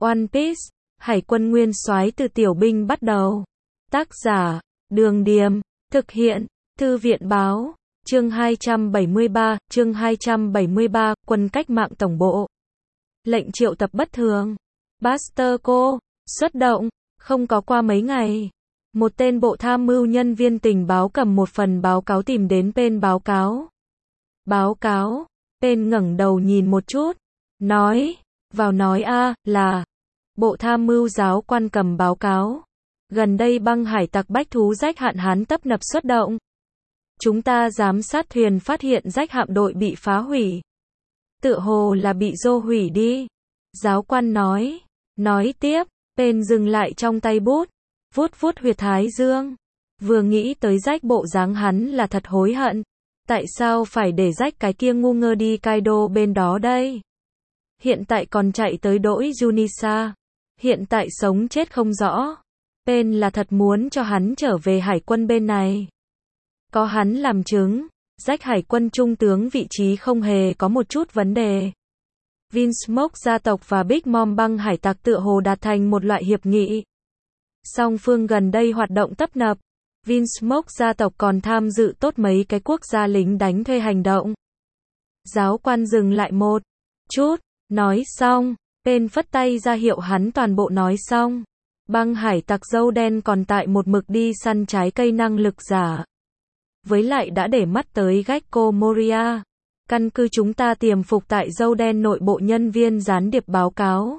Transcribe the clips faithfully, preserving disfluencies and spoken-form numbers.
One Piece, Hải quân nguyên soái từ tiểu binh bắt đầu. Tác giả, Đường Điềm, thực hiện, Thư viện Báo, chương hai trăm bảy mươi ba, chương hai trăm bảy mươi ba, quân cách mạng tổng bộ. Lệnh triệu tập bất thường. Buster Co. Xuất động, không có qua mấy ngày. Một tên bộ tham mưu nhân viên tình báo cầm một phần báo cáo tìm đến Pen báo cáo. Báo cáo, Pen ngẩng đầu nhìn một chút, nói, vào nói a, là, bộ tham mưu giáo quan cầm báo cáo. Gần đây băng hải tặc bách thú rách hạn hán tấp nập xuất động. Chúng ta giám sát thuyền phát hiện rách hạm đội bị phá hủy. Tựa hồ là bị dô hủy đi. Giáo quan nói. Nói tiếp, Pen dừng lại trong tay bút, vuốt vuốt huyệt thái dương. Vừa nghĩ tới rách bộ dáng hắn là thật hối hận. Tại sao phải để rách cái kia ngu ngơ đi Kaido bên đó đây? Hiện tại còn chạy tới đỗi Junisa. Hiện tại sống chết không rõ. Pen là thật muốn cho hắn trở về hải quân bên này. Có hắn làm chứng, rách hải quân trung tướng vị trí không hề có một chút vấn đề. Vinsmoke gia tộc và Big Mom băng hải tặc tựa hồ đạt thành một loại hiệp nghị. Song phương gần đây hoạt động tấp nập. Vinsmoke gia tộc còn tham dự tốt mấy cái quốc gia lính đánh thuê hành động. Giáo quan dừng lại một chút, nói xong, Pen phất tay ra hiệu hắn toàn bộ nói xong. Băng hải tặc dâu đen còn tại một mực đi săn trái cây năng lực giả. Với lại đã để mắt tới Gecko Moria. Căn cứ chúng ta tiềm phục tại dâu đen nội bộ nhân viên gián điệp báo cáo.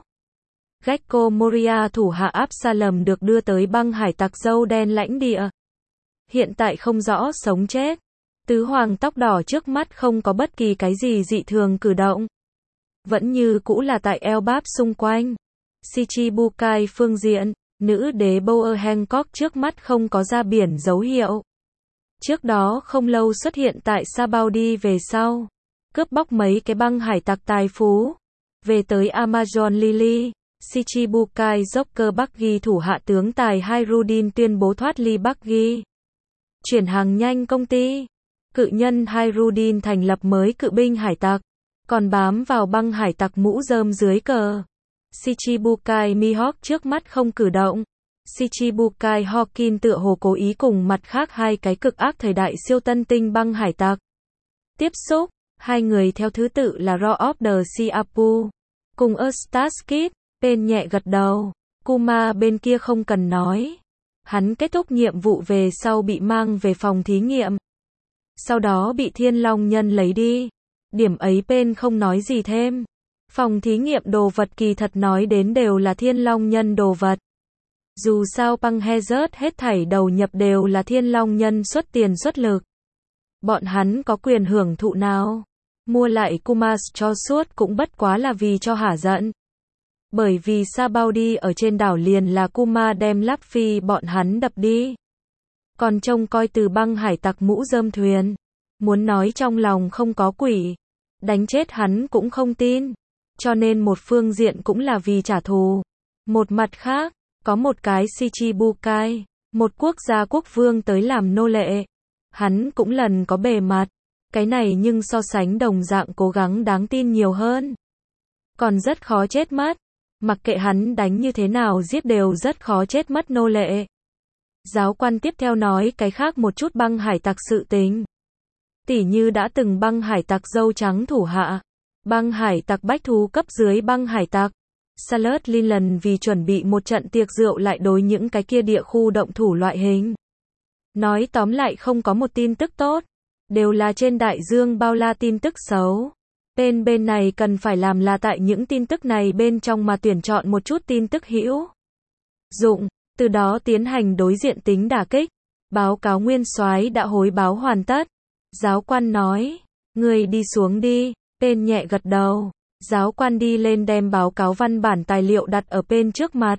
Gecko Moria thủ hạ Absalom được đưa tới băng hải tặc dâu đen lãnh địa. Hiện tại không rõ sống chết. Tứ hoàng tóc đỏ trước mắt không có bất kỳ cái gì dị thường cử động. Vẫn như cũ là tại Elbap xung quanh. Shichibukai phương diện, nữ đế Boer Hancock trước mắt không có ra biển dấu hiệu. Trước đó không lâu xuất hiện tại Sabaody về sau. Cướp bóc mấy cái băng hải tặc tài phú. Về tới Amazon Lily, Shichibukai Joker Buggy thủ hạ tướng tài Hirudin tuyên bố thoát ly Buggy. Chuyển hàng nhanh công ty. Cự nhân Hirudin thành lập mới cự binh hải tặc. Còn bám vào băng hải tặc mũ rơm dưới cờ. Shichibukai Mihawk trước mắt không cử động. Shichibukai Hawkin tựa hồ cố ý cùng mặt khác hai cái cực ác thời đại siêu tân tinh băng hải tặc. Tiếp xúc, hai người theo thứ tự là Raw of the Siapu. Cùng Eustace Pen nhẹ gật đầu. Kuma bên kia không cần nói. Hắn kết thúc nhiệm vụ về sau bị mang về phòng thí nghiệm. Sau đó bị Thiên Long Nhân lấy đi. Điểm ấy Pen không nói gì thêm. Phòng thí nghiệm đồ vật kỳ thật nói đến đều là Thiên Long Nhân đồ vật. Dù sao Băng Hazard hết thảy đầu nhập đều là Thiên Long Nhân xuất tiền xuất lực. Bọn hắn có quyền hưởng thụ nào? Mua lại Kumas cho suốt cũng bất quá là vì cho hả giận. Bởi vì Sabaody ở trên đảo liền là Kuma đem Luffy bọn hắn đập đi. Còn trông coi từ băng hải tặc mũ rơm thuyền. Muốn nói trong lòng không có quỷ. Đánh chết hắn cũng không tin. Cho nên một phương diện cũng là vì trả thù. Một mặt khác, có một cái Shichibukai, một quốc gia quốc vương tới làm nô lệ. Hắn cũng lần có bề mặt. Cái này nhưng so sánh đồng dạng cố gắng đáng tin nhiều hơn. Còn rất khó chết mất. Mặc kệ hắn đánh như thế nào giết đều rất khó chết mất nô lệ. Giáo quan tiếp theo nói cái khác một chút băng hải tặc sự tình. Tỉ như đã từng băng hải tặc dâu trắng thủ hạ. Băng hải tặc bách thú cấp dưới băng hải tặc. Salad Linland vì chuẩn bị một trận tiệc rượu lại đối những cái kia địa khu động thủ loại hình. Nói tóm lại không có một tin tức tốt. Đều là trên đại dương bao la tin tức xấu. Bên bên này cần phải làm là tại những tin tức này bên trong mà tuyển chọn một chút tin tức hữu dụng, từ đó tiến hành đối diện tính đả kích. Báo cáo nguyên soái đã hối báo hoàn tất. Giáo quan nói, người đi xuống đi. Pen nhẹ gật đầu. Giáo quan đi lên đem báo cáo văn bản tài liệu đặt ở Pen trước mặt.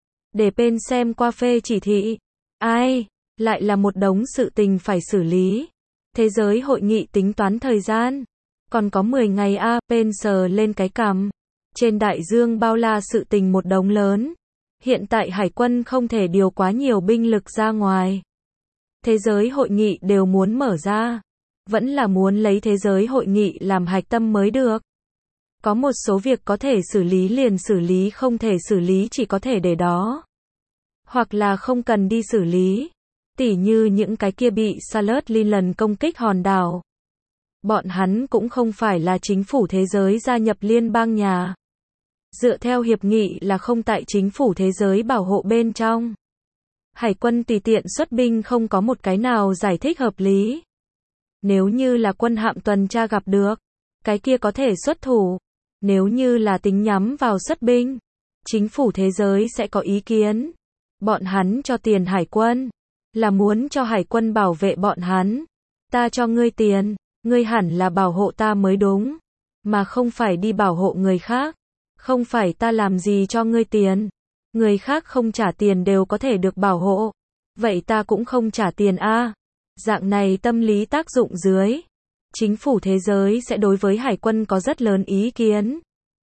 Để Pen xem qua phê chỉ thị. Ai, lại là một đống sự tình phải xử lý. Thế giới hội nghị tính toán thời gian. Còn có mười ngày a, Pen sờ lên cái cằm. Trên đại dương bao la sự tình một đống lớn. Hiện tại hải quân không thể điều quá nhiều binh lực ra ngoài. Thế giới hội nghị đều muốn mở ra. Vẫn là muốn lấy thế giới hội nghị làm hạch tâm mới được. Có một số việc có thể xử lý liền xử lý, không thể xử lý chỉ có thể để đó. Hoặc là không cần đi xử lý. Tỉ như những cái kia bị Salad Leland công kích hòn đảo. Bọn hắn cũng không phải là chính phủ thế giới gia nhập liên bang nhà. Dựa theo hiệp nghị là không tại chính phủ thế giới bảo hộ bên trong. Hải quân tùy tiện xuất binh không có một cái nào giải thích hợp lý. Nếu như là quân hạm tuần tra gặp được, cái kia có thể xuất thủ. Nếu như là tính nhắm vào xuất binh, chính phủ thế giới sẽ có ý kiến. Bọn hắn cho tiền hải quân, là muốn cho hải quân bảo vệ bọn hắn. Ta cho ngươi tiền, ngươi hẳn là bảo hộ ta mới đúng, mà không phải đi bảo hộ người khác. Không phải ta làm gì cho ngươi tiền. Người khác không trả tiền đều có thể được bảo hộ. Vậy ta cũng không trả tiền a. Dạng này tâm lý tác dụng dưới, chính phủ thế giới sẽ đối với hải quân có rất lớn ý kiến.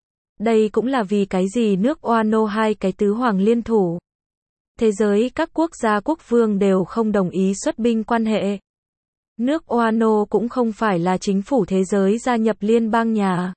Đây cũng là vì cái gì nước Oano hai cái tứ hoàng liên thủ. Thế giới các quốc gia quốc vương đều không đồng ý xuất binh quan hệ. Nước Oano cũng không phải là chính phủ thế giới gia nhập liên bang nhà.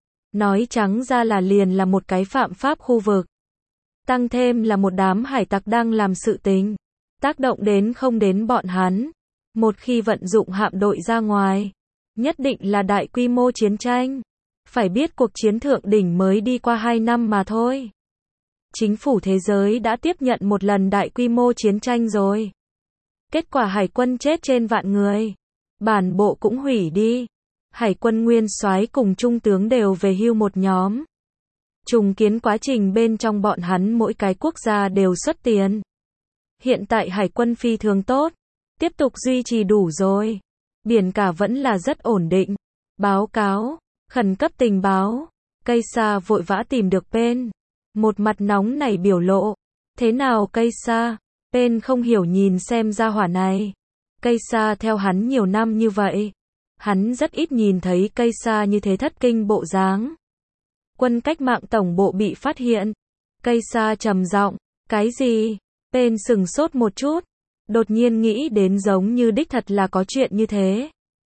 Nói trắng ra là liền là một cái phạm pháp khu vực. Tăng thêm là một đám hải tặc đang làm sự tình. Tác động đến không đến bọn hắn. Một khi vận dụng hạm đội ra ngoài, nhất định là đại quy mô chiến tranh. Phải biết cuộc chiến thượng đỉnh mới đi qua hai năm mà thôi. Chính phủ thế giới đã tiếp nhận một lần đại quy mô chiến tranh rồi. Kết quả hải quân chết trên vạn người. Bản bộ cũng hủy đi. Hải quân nguyên soái cùng trung tướng đều về hưu một nhóm. Trùng kiến quá trình bên trong bọn hắn mỗi cái quốc gia đều xuất tiền. Hiện tại hải quân phi thường tốt. Tiếp tục duy trì đủ rồi. Biển cả vẫn là rất ổn định. Báo cáo. Khẩn cấp tình báo. Cây sa vội vã tìm được Pen. Một mặt nóng nảy biểu lộ. Thế nào cây sa? Pen không hiểu nhìn xem ra hỏa này. Cây sa theo hắn nhiều năm như vậy. Hắn rất ít nhìn thấy cây sa như thế thất kinh bộ dáng. Quân cách mạng tổng bộ bị phát hiện. Cây sa trầm giọng. Cái gì? Pen sừng sốt một chút. Đột nhiên nghĩ đến giống như đích thật là có chuyện như thế.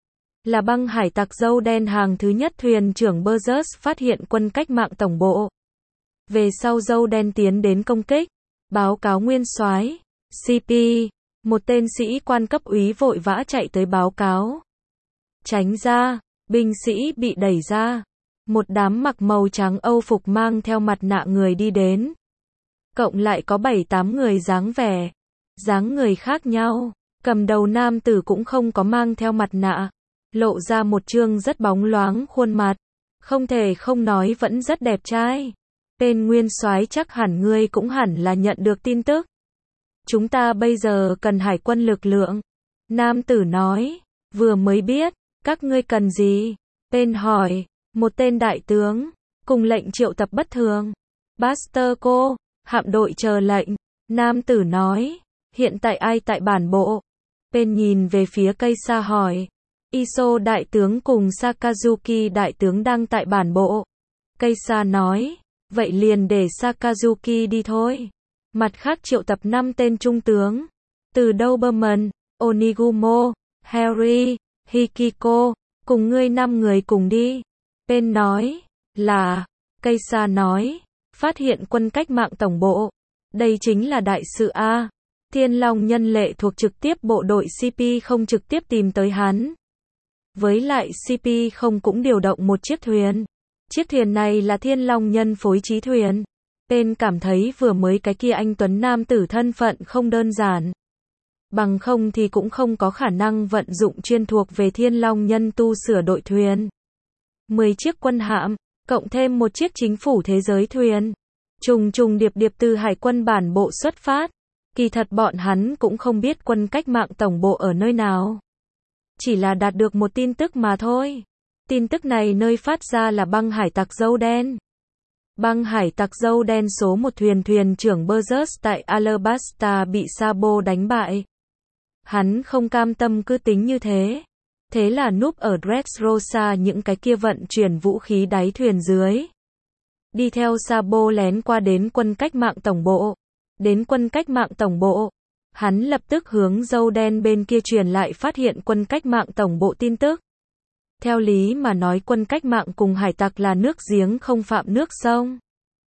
Là băng hải tặc dâu đen hàng thứ nhất thuyền trưởng Burgess phát hiện quân cách mạng tổng bộ. Về sau dâu đen tiến đến công kích. Báo cáo nguyên soái. xê pê. Một tên sĩ quan cấp úy vội vã chạy tới báo cáo. Tránh ra. Binh sĩ bị đẩy ra. Một đám mặc màu trắng Âu phục mang theo mặt nạ người đi đến. Cộng lại có bảy tám người dáng vẻ. Dáng người khác nhau. Cầm đầu nam tử cũng không có mang theo mặt nạ. Lộ ra một trương rất bóng loáng khuôn mặt. Không thể không nói vẫn rất đẹp trai. Tên nguyên soái chắc hẳn ngươi cũng hẳn là nhận được tin tức. Chúng ta bây giờ cần hải quân lực lượng. Nam tử nói. Vừa mới biết. Các ngươi cần gì? Tên hỏi. Một tên đại tướng. Cùng lệnh triệu tập bất thường. Buster cô. Hạm đội chờ lệnh. Nam tử nói. Hiện tại ai tại bản bộ? Pen nhìn về phía cây sa hỏi. Iso đại tướng cùng Sakazuki đại tướng đang tại bản bộ. Cây sa nói. Vậy liền để Sakazuki đi thôi. Mặt khác triệu tập năm tên trung tướng. Từ Doberman, Onigumo, Harry, Hikiko. Cùng ngươi năm người cùng đi. Pen nói. Là. Cây sa nói. Phát hiện quân cách mạng tổng bộ. Đây chính là đại sự A. Thiên Long nhân lệ thuộc trực tiếp bộ đội xê pê không trực tiếp tìm tới hắn. Với lại xê pê không cũng điều động một chiếc thuyền. Chiếc thuyền này là Thiên Long nhân phối trí thuyền. Pen cảm thấy vừa mới cái kia anh tuấn nam tử thân phận không đơn giản. Bằng không thì cũng không có khả năng vận dụng chuyên thuộc về Thiên Long nhân tu sửa đội thuyền. mười chiếc quân hạm, cộng thêm một chiếc chính phủ thế giới thuyền. Trùng trùng điệp điệp từ hải quân bản bộ xuất phát. Kỳ thật bọn hắn cũng không biết quân cách mạng tổng bộ ở nơi nào. Chỉ là đạt được một tin tức mà thôi. Tin tức này nơi phát ra là băng hải tặc dâu đen. Băng hải tặc dâu đen số một thuyền thuyền trưởng Burgess tại Alabasta bị Sabo đánh bại. Hắn không cam tâm cứ tính như thế. Thế là núp ở Dressrosa những cái kia vận chuyển vũ khí đáy thuyền dưới. Đi theo Sabo lén qua đến quân cách mạng tổng bộ. Đến quân cách mạng tổng bộ. Hắn lập tức hướng dâu đen bên kia truyền lại phát hiện quân cách mạng tổng bộ tin tức. Theo lý mà nói quân cách mạng cùng hải tặc là nước giếng không phạm nước sông.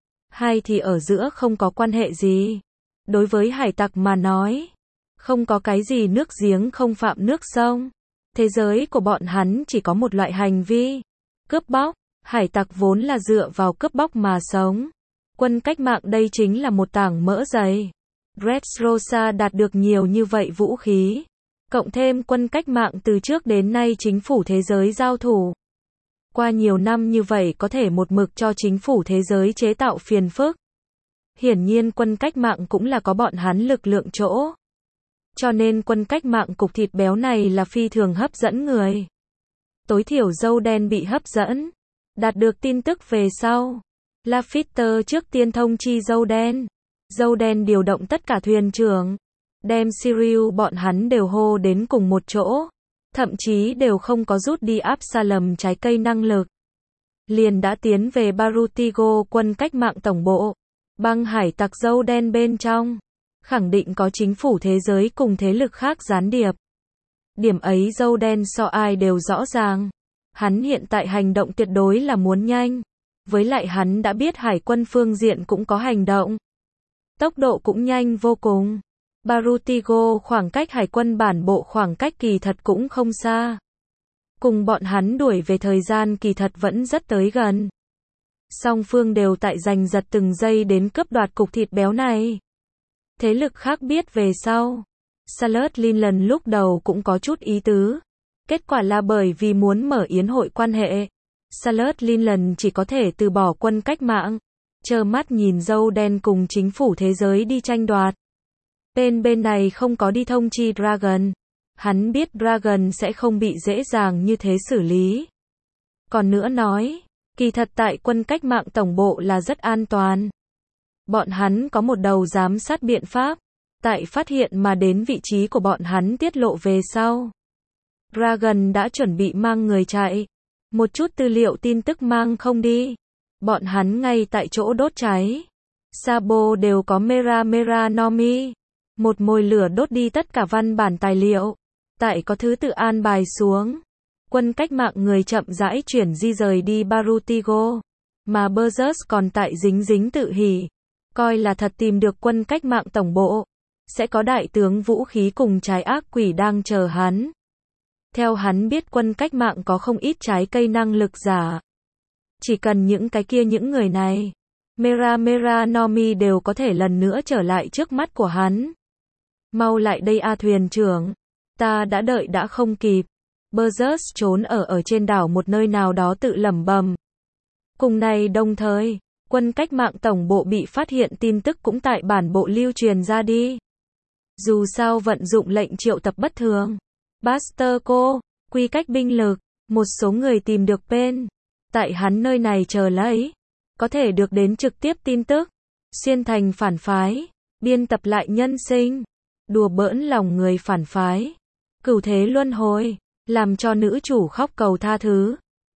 Hai thì ở giữa không có quan hệ gì. Đối với hải tặc mà nói, không có cái gì nước giếng không phạm nước sông. Thế giới của bọn hắn chỉ có một loại hành vi, cướp bóc. Hải tặc vốn là dựa vào cướp bóc mà sống. Quân cách mạng đây chính là một tảng mỡ dày. Dressrosa đạt được nhiều như vậy vũ khí. Cộng thêm quân cách mạng từ trước đến nay chính phủ thế giới giao thủ. Qua nhiều năm như vậy có thể một mực cho chính phủ thế giới chế tạo phiền phức. Hiển nhiên quân cách mạng cũng là có bọn hắn lực lượng chỗ. Cho nên quân cách mạng cục thịt béo này là phi thường hấp dẫn người. Tối thiểu dâu đen bị hấp dẫn. Đạt được tin tức về sau. Lafitte trước tiên thông chi dâu đen. Dâu đen điều động tất cả thuyền trưởng. Đem Sirius bọn hắn đều hô đến cùng một chỗ. Thậm chí đều không có rút đi Absalom trái cây năng lực. Liền đã tiến về Barutigo quân cách mạng tổng bộ. Băng hải tặc dâu đen bên trong. Khẳng định có chính phủ thế giới cùng thế lực khác gián điệp. Điểm ấy dâu đen so ai đều rõ ràng. Hắn hiện tại hành động tuyệt đối là muốn nhanh. Với lại hắn đã biết hải quân phương diện cũng có hành động. Tốc độ cũng nhanh vô cùng. Barutigo khoảng cách hải quân bản bộ khoảng cách kỳ thật cũng không xa. Cùng bọn hắn đuổi về thời gian kỳ thật vẫn rất tới gần. Song phương đều tại giành giật từng giây đến cướp đoạt cục thịt béo này. Thế lực khác biết về sau. Salad Linland lúc đầu cũng có chút ý tứ. Kết quả là bởi vì muốn mở yến hội quan hệ. Salad Linland chỉ có thể từ bỏ quân cách mạng. Trơ mắt nhìn dâu đen cùng chính phủ thế giới đi tranh đoạt. Bên bên này không có đi thông chi Dragon. Hắn biết Dragon sẽ không bị dễ dàng như thế xử lý. Còn nữa nói, kỳ thật tại quân cách mạng tổng bộ là rất an toàn. Bọn hắn có một đầu giám sát biện pháp. Tại phát hiện mà đến vị trí của bọn hắn tiết lộ về sau. Dragon đã chuẩn bị mang người chạy. Một chút tư liệu tin tức mang không đi. Bọn hắn ngay tại chỗ đốt cháy. Sabo đều có Mera Mera Nomi. Một mồi lửa đốt đi tất cả văn bản tài liệu. Tại có thứ tự an bài xuống. Quân cách mạng người chậm rãi chuyển di rời đi Barutigo. Mà Burgess còn tại dính dính tự hỉ. Coi là thật tìm được quân cách mạng tổng bộ. Sẽ có đại tướng vũ khí cùng trái ác quỷ đang chờ hắn. Theo hắn biết quân cách mạng có không ít trái cây năng lực giả. Chỉ cần những cái kia những người này. Mera Mera Nomi đều có thể lần nữa trở lại trước mắt của hắn. Mau lại đây a thuyền trưởng. Ta đã đợi đã không kịp. Burgess trốn ở ở trên đảo một nơi nào đó tự lẩm bẩm. Cùng này đồng thời, quân cách mạng tổng bộ bị phát hiện tin tức cũng tại bản bộ lưu truyền ra đi. Dù sao vận dụng lệnh triệu tập bất thường. Basterco, quy cách binh lực, một số người tìm được Pen. Tại hắn nơi này chờ lấy. Có thể được đến trực tiếp tin tức. Xuyên thành phản phái. Biên tập lại nhân sinh. Đùa bỡn lòng người phản phái. Cửu thế luân hồi. Làm cho nữ chủ khóc cầu tha thứ.